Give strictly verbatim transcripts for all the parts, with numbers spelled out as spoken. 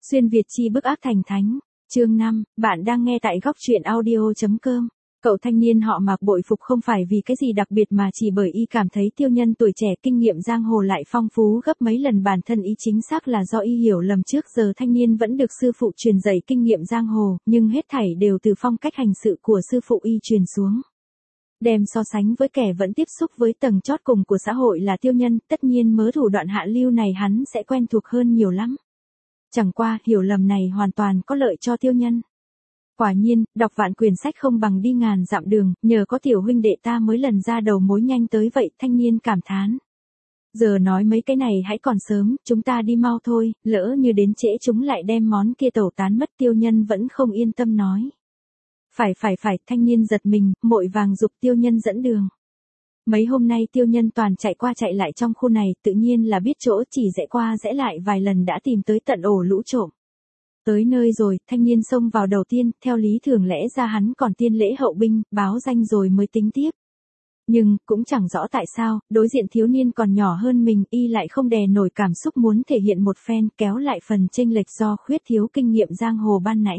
Xuyên Việt chi bức ác thành thánh, chương năm, bạn đang nghe tại góc truyện audio.com. Cậu thanh niên họ Mạc bội phục không phải vì cái gì đặc biệt mà chỉ bởi y cảm thấy Tiêu Nhân tuổi trẻ kinh nghiệm giang hồ lại phong phú gấp mấy lần bản thân y, chính xác là do y hiểu lầm trước giờ thanh niên vẫn được sư phụ truyền dạy kinh nghiệm giang hồ, nhưng hết thảy đều từ phong cách hành sự của sư phụ y truyền xuống. Đem so sánh với kẻ vẫn tiếp xúc với tầng chót cùng của xã hội là Tiêu Nhân, tất nhiên mớ thủ đoạn hạ lưu này hắn sẽ quen thuộc hơn nhiều lắm. Chẳng qua, hiểu lầm này hoàn toàn có lợi cho Tiêu Nhân. Quả nhiên, đọc vạn quyển sách không bằng đi ngàn dặm đường, nhờ có tiểu huynh đệ ta mới lần ra đầu mối nhanh tới vậy, thanh niên cảm thán. Giờ nói mấy cái này hãy còn sớm, chúng ta đi mau thôi, lỡ như đến trễ chúng lại đem món kia tẩu tán mất. Tiêu Nhân vẫn không yên tâm nói. Phải phải phải, thanh niên giật mình, vội vàng giục Tiêu Nhân dẫn đường. Mấy hôm nay Tiêu Nhân toàn chạy qua chạy lại trong khu này, tự nhiên là biết chỗ, chỉ rẽ qua rẽ lại vài lần đã tìm tới tận ổ lũ trộm. Tới nơi rồi, thanh niên xông vào đầu tiên, theo lý thường lẽ ra hắn còn tiên lễ hậu binh, báo danh rồi mới tính tiếp. Nhưng, cũng chẳng rõ tại sao, đối diện thiếu niên còn nhỏ hơn mình, y lại không đè nổi cảm xúc muốn thể hiện một phen, kéo lại phần chênh lệch do khuyết thiếu kinh nghiệm giang hồ ban nãy.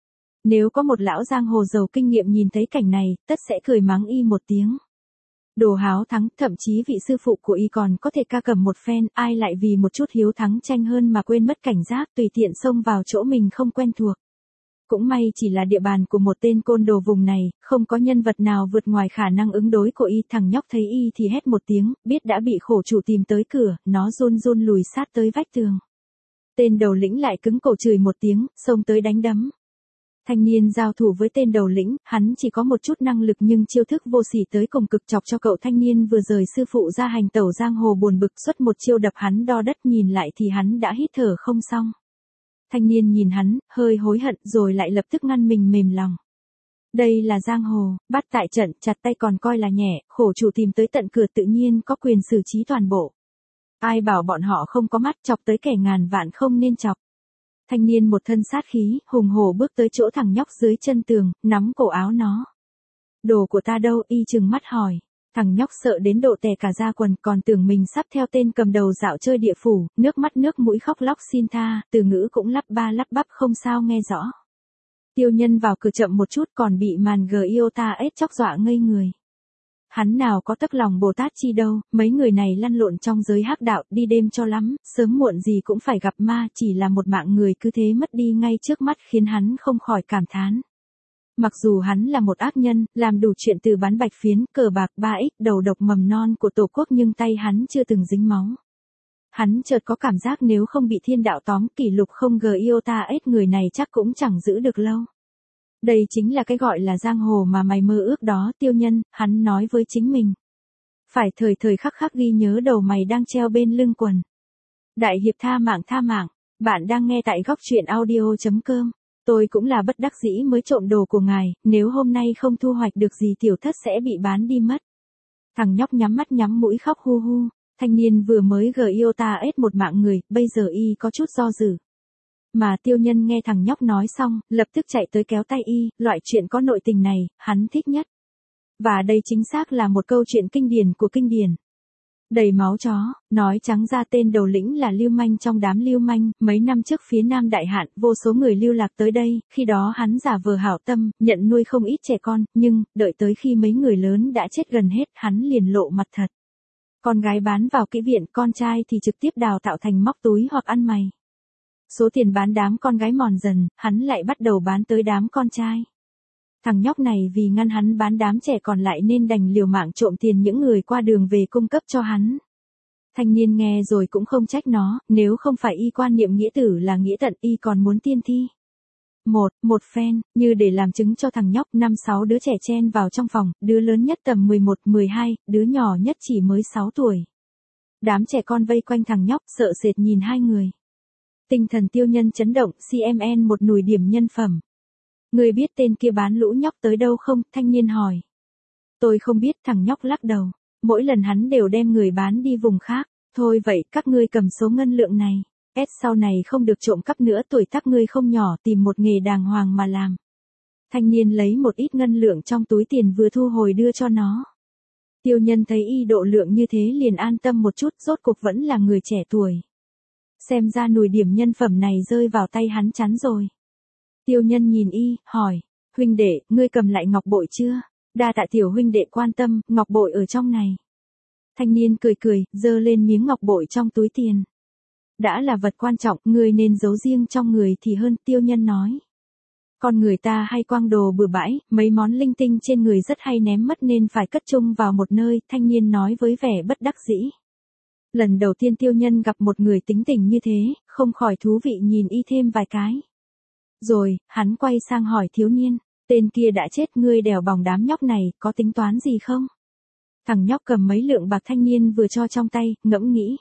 Nếu có một lão giang hồ giàu kinh nghiệm nhìn thấy cảnh này, tất sẽ cười mắng y một tiếng. Đồ háo thắng, thậm chí vị sư phụ của y còn có thể ca cầm một phen, ai lại vì một chút hiếu thắng tranh hơn mà quên mất cảnh giác, tùy tiện xông vào chỗ mình không quen thuộc. Cũng may chỉ là địa bàn của một tên côn đồ vùng này, không có nhân vật nào vượt ngoài khả năng ứng đối của y. Thằng nhóc thấy y thì hét một tiếng, biết đã bị khổ chủ tìm tới cửa, nó run run lùi sát tới vách tường. Tên đầu lĩnh lại cứng cổ chửi một tiếng, xông tới đánh đấm. Thanh niên giao thủ với tên đầu lĩnh, hắn chỉ có một chút năng lực nhưng chiêu thức vô sỉ tới cùng cực, chọc cho cậu thanh niên vừa rời sư phụ ra hành tẩu giang hồ buồn bực, xuất một chiêu đập hắn đo đất, nhìn lại thì hắn đã hít thở không xong. Thanh niên nhìn hắn, hơi hối hận rồi lại lập tức ngăn mình mềm lòng. Đây là giang hồ, bắt tại trận, chặt tay còn coi là nhẹ, khổ chủ tìm tới tận cửa tự nhiên có quyền xử trí toàn bộ. Ai bảo bọn họ không có mắt, chọc tới kẻ ngàn vạn không nên chọc. Thanh niên một thân sát khí, hùng hổ bước tới chỗ thằng nhóc dưới chân tường, nắm cổ áo nó. Đồ của ta đâu? Y trừng mắt hỏi. Thằng nhóc sợ đến độ tè cả da quần, còn tưởng mình sắp theo tên cầm đầu dạo chơi địa phủ, nước mắt nước mũi khóc lóc xin tha, từ ngữ cũng lắp ba lắp bắp không sao nghe rõ. Tiêu Nhân vào cửa chậm một chút còn bị màn Giota ết chóc dọa ngây người. Hắn nào có tấc lòng Bồ Tát chi đâu, mấy người này lăn lộn trong giới hắc đạo, đi đêm cho lắm, sớm muộn gì cũng phải gặp ma, chỉ là một mạng người cứ thế mất đi ngay trước mắt khiến hắn không khỏi cảm thán. Mặc dù hắn là một ác nhân, làm đủ chuyện từ bán bạch phiến, cờ bạc, ba x, đầu độc mầm non của tổ quốc nhưng tay hắn chưa từng dính máu. Hắn chợt có cảm giác nếu không bị thiên đạo tóm kỷ lục không Giota ết người này chắc cũng chẳng giữ được lâu. Đây chính là cái gọi là giang hồ mà mày mơ ước đó Tiêu Nhân, hắn nói với chính mình. Phải thời thời khắc khắc ghi nhớ đầu mày đang treo bên lưng quần. Đại hiệp tha mạng tha mạng, bạn đang nghe tại góc truyện audio.com. Tôi cũng là bất đắc dĩ mới trộm đồ của ngài, nếu hôm nay không thu hoạch được gì tiểu thất sẽ bị bán đi mất. Thằng nhóc nhắm mắt nhắm mũi khóc hu hu, thanh niên vừa mới Giota ết một mạng người, bây giờ y có chút do dự. Mà Tiêu Nhân nghe thằng nhóc nói xong, lập tức chạy tới kéo tay y, loại chuyện có nội tình này, hắn thích nhất. Và đây chính xác là một câu chuyện kinh điển của kinh điển. Đầy máu chó, nói trắng ra tên đầu lĩnh là lưu manh trong đám lưu manh, mấy năm trước phía Nam Đại Hạn, vô số người lưu lạc tới đây, khi đó hắn giả vờ hảo tâm, nhận nuôi không ít trẻ con, nhưng, đợi tới khi mấy người lớn đã chết gần hết, hắn liền lộ mặt thật. Con gái bán vào kỹ viện, con trai thì trực tiếp đào tạo thành móc túi hoặc ăn mày. Số tiền bán đám con gái mòn dần, hắn lại bắt đầu bán tới đám con trai. Thằng nhóc này vì ngăn hắn bán đám trẻ còn lại nên đành liều mạng trộm tiền những người qua đường về cung cấp cho hắn. Thanh niên nghe rồi cũng không trách nó, nếu không phải y quan niệm nghĩa tử là nghĩa tận y còn muốn tiên thi. Một, một phen, như để làm chứng cho thằng nhóc, năm sáu đứa trẻ chen vào trong phòng, đứa lớn nhất tầm mười một, mười hai, đứa nhỏ nhất chỉ mới sáu tuổi. Đám trẻ con vây quanh thằng nhóc sợ sệt nhìn hai người. Tinh thần Tiêu Nhân chấn động, xê em en một nùi điểm nhân phẩm. Người biết tên kia bán lũ nhóc tới đâu không? Thanh niên hỏi. Tôi không biết, thằng nhóc lắc đầu. Mỗi lần hắn đều đem người bán đi vùng khác. Thôi vậy, các ngươi cầm số ngân lượng này. S sau này không được trộm cắp nữa, tuổi tác ngươi không nhỏ, tìm một nghề đàng hoàng mà làm. Thanh niên lấy một ít ngân lượng trong túi tiền vừa thu hồi đưa cho nó. Tiêu Nhân thấy y độ lượng như thế liền an tâm một chút, rốt cuộc vẫn là người trẻ tuổi. Xem ra nùi điểm nhân phẩm này rơi vào tay hắn chắn rồi. Tiêu nhân nhìn y, hỏi, huynh đệ, ngươi cầm lại ngọc bội chưa? Đa tạ tiểu huynh đệ quan tâm, ngọc bội ở trong này. Thanh niên cười cười, giơ lên miếng ngọc bội trong túi tiền. Đã là vật quan trọng, ngươi nên giấu riêng trong người thì hơn, tiêu nhân nói. Con người ta hay quang đồ bừa bãi, mấy món linh tinh trên người rất hay ném mất nên phải cất chung vào một nơi, thanh niên nói với vẻ bất đắc dĩ. Lần đầu tiên tiêu nhân gặp một người tính tình như thế, không khỏi thú vị nhìn y thêm vài cái. Rồi, hắn quay sang hỏi thiếu niên, tên kia đã chết, ngươi đèo bòng đám nhóc này, có tính toán gì không? Thằng nhóc cầm mấy lượng bạc thanh niên vừa cho trong tay, ngẫm nghĩ.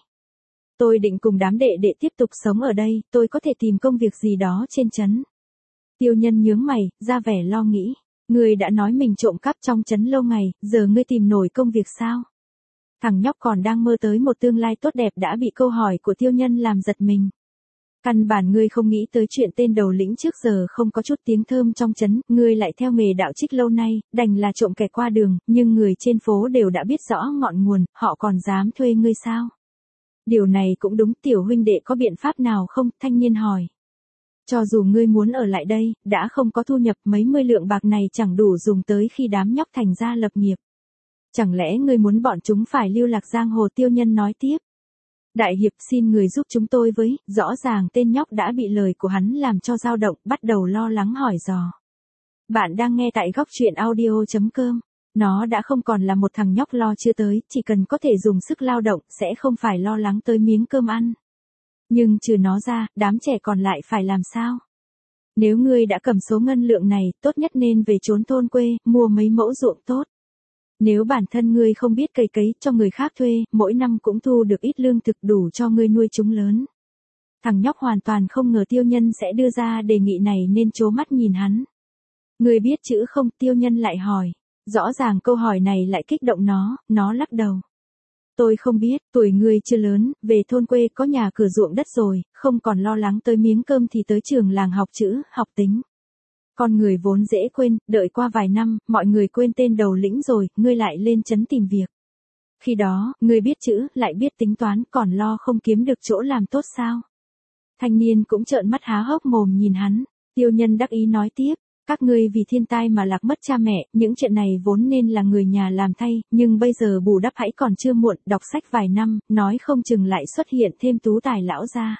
Tôi định cùng đám đệ đệ tiếp tục sống ở đây, tôi có thể tìm công việc gì đó trên trấn. Tiêu nhân nhướng mày, ra vẻ lo nghĩ. Ngươi đã nói mình trộm cắp trong trấn lâu ngày, giờ ngươi tìm nổi công việc sao? Thằng nhóc còn đang mơ tới một tương lai tốt đẹp đã bị câu hỏi của tiêu nhân làm giật mình. Căn bản ngươi không nghĩ tới chuyện tên đầu lĩnh trước giờ không có chút tiếng thơm trong trấn, ngươi lại theo nghề đạo trích lâu nay, đành là trộm kẻ qua đường, nhưng người trên phố đều đã biết rõ ngọn nguồn, họ còn dám thuê ngươi sao? Điều này cũng đúng, tiểu huynh đệ có biện pháp nào không? Thanh niên hỏi. Cho dù ngươi muốn ở lại đây, đã không có thu nhập, mấy mươi lượng bạc này chẳng đủ dùng tới khi đám nhóc thành ra lập nghiệp. Chẳng lẽ ngươi muốn bọn chúng phải lưu lạc giang hồ? Tiêu nhân nói tiếp. Đại hiệp, xin người giúp chúng tôi với, rõ ràng tên nhóc đã bị lời của hắn làm cho dao động, bắt đầu lo lắng hỏi dò. Bạn đang nghe tại góc truyện audio chấm com. Nó đã không còn là một thằng nhóc lo chưa tới, chỉ cần có thể dùng sức lao động, sẽ không phải lo lắng tới miếng cơm ăn. Nhưng trừ nó ra, đám trẻ còn lại phải làm sao? Nếu ngươi đã cầm số ngân lượng này, tốt nhất nên về trốn thôn quê, mua mấy mẫu ruộng tốt. Nếu bản thân ngươi không biết cày cấy cho người khác thuê, mỗi năm cũng thu được ít lương thực đủ cho ngươi nuôi chúng lớn. Thằng nhóc hoàn toàn không ngờ tiêu nhân sẽ đưa ra đề nghị này nên trố mắt nhìn hắn. Ngươi biết chữ không? Tiêu nhân lại hỏi. Rõ ràng câu hỏi này lại kích động nó, nó lắc đầu. Tôi không biết, tuổi ngươi chưa lớn, về thôn quê có nhà cửa ruộng đất rồi, không còn lo lắng tới miếng cơm thì tới trường làng học chữ, học tính. Con người vốn dễ quên, đợi qua vài năm, mọi người quên tên đầu lĩnh rồi, ngươi lại lên trấn tìm việc. Khi đó, ngươi biết chữ, lại biết tính toán, còn lo không kiếm được chỗ làm tốt sao? Thanh niên cũng trợn mắt há hốc mồm nhìn hắn, tiêu nhân đắc ý nói tiếp. Các ngươi vì thiên tai mà lạc mất cha mẹ, những chuyện này vốn nên là người nhà làm thay, nhưng bây giờ bù đắp hãy còn chưa muộn, đọc sách vài năm, nói không chừng lại xuất hiện thêm tú tài lão gia.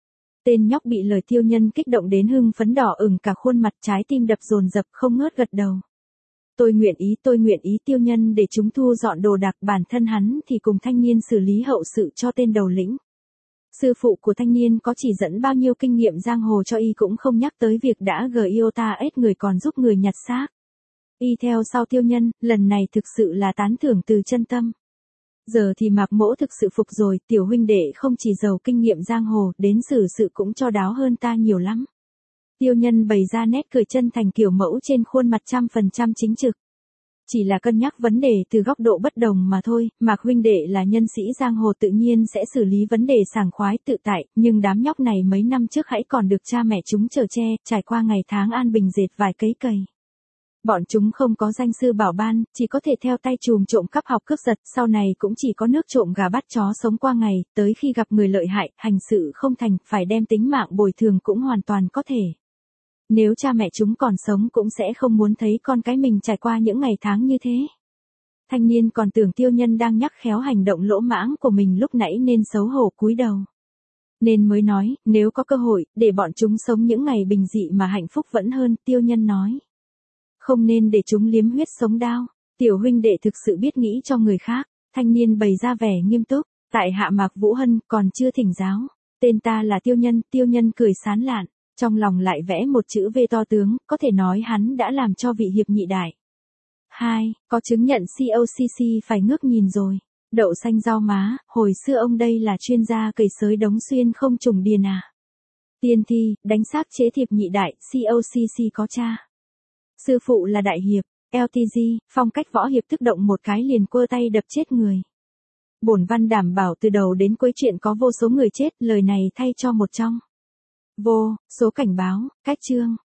Tên nhóc bị lời tiêu nhân kích động đến hưng phấn đỏ ửng cả khuôn mặt, trái tim đập dồn dập không ngớt gật đầu. Tôi nguyện ý, tôi nguyện ý. Tiêu nhân để chúng thu dọn đồ đạc, bản thân hắn thì cùng thanh niên xử lý hậu sự cho tên đầu lĩnh. Sư phụ của thanh niên có chỉ dẫn bao nhiêu kinh nghiệm giang hồ cho y cũng không nhắc tới việc đã gờ iota ết người còn giúp người nhặt xác. Y theo sau tiêu nhân, lần này thực sự là tán thưởng từ chân tâm. Giờ thì Mạc Mỗ thực sự phục rồi, tiểu huynh đệ không chỉ giàu kinh nghiệm giang hồ, đến xử sự cũng cho đáo hơn ta nhiều lắm. Tiêu nhân bày ra nét cười chân thành kiểu mẫu trên khuôn mặt trăm phần trăm chính trực. Chỉ là cân nhắc vấn đề từ góc độ bất đồng mà thôi, Mạc huynh đệ là nhân sĩ giang hồ tự nhiên sẽ xử lý vấn đề sảng khoái tự tại, nhưng đám nhóc này mấy năm trước hãy còn được cha mẹ chúng chở che, trải qua ngày tháng an bình dệt vài cấy cày. Bọn chúng không có danh sư bảo ban, chỉ có thể theo tay chùm trộm cắp học cướp giật, sau này cũng chỉ có nước trộm gà bắt chó sống qua ngày, tới khi gặp người lợi hại, hành sự không thành, phải đem tính mạng bồi thường cũng hoàn toàn có thể. Nếu cha mẹ chúng còn sống cũng sẽ không muốn thấy con cái mình trải qua những ngày tháng như thế. Thanh niên còn tưởng tiêu nhân đang nhắc khéo hành động lỗ mãng của mình lúc nãy nên xấu hổ cúi đầu. Nên mới nói, nếu có cơ hội, để bọn chúng sống những ngày bình dị mà hạnh phúc vẫn hơn, tiêu nhân nói. Không nên để chúng liếm huyết sống đau. Tiểu huynh đệ thực sự biết nghĩ cho người khác. Thanh niên bày ra vẻ nghiêm túc. Tại hạ Mạc Vũ Hân, còn chưa thỉnh giáo. Tên ta là tiêu nhân, tiêu nhân cười sán lạn. Trong lòng lại vẽ một chữ V to tướng, có thể nói hắn đã làm cho vị hiệp nhị đại. hai. Có chứng nhận C O C C phải ngước nhìn rồi. Đậu xanh rau má, hồi xưa ông đây là chuyên gia cày sới đống xuyên không trùng điền à. Tiên thi, đánh xác chế thiệp nhị đại, C O C C có cha. Sư phụ là đại hiệp, L T G, phong cách võ hiệp tức động một cái liền quơ tay đập chết người. Bổn văn đảm bảo từ đầu đến cuối chuyện có vô số người chết, lời này thay cho một trong. Vô, số cảnh báo, cách chương.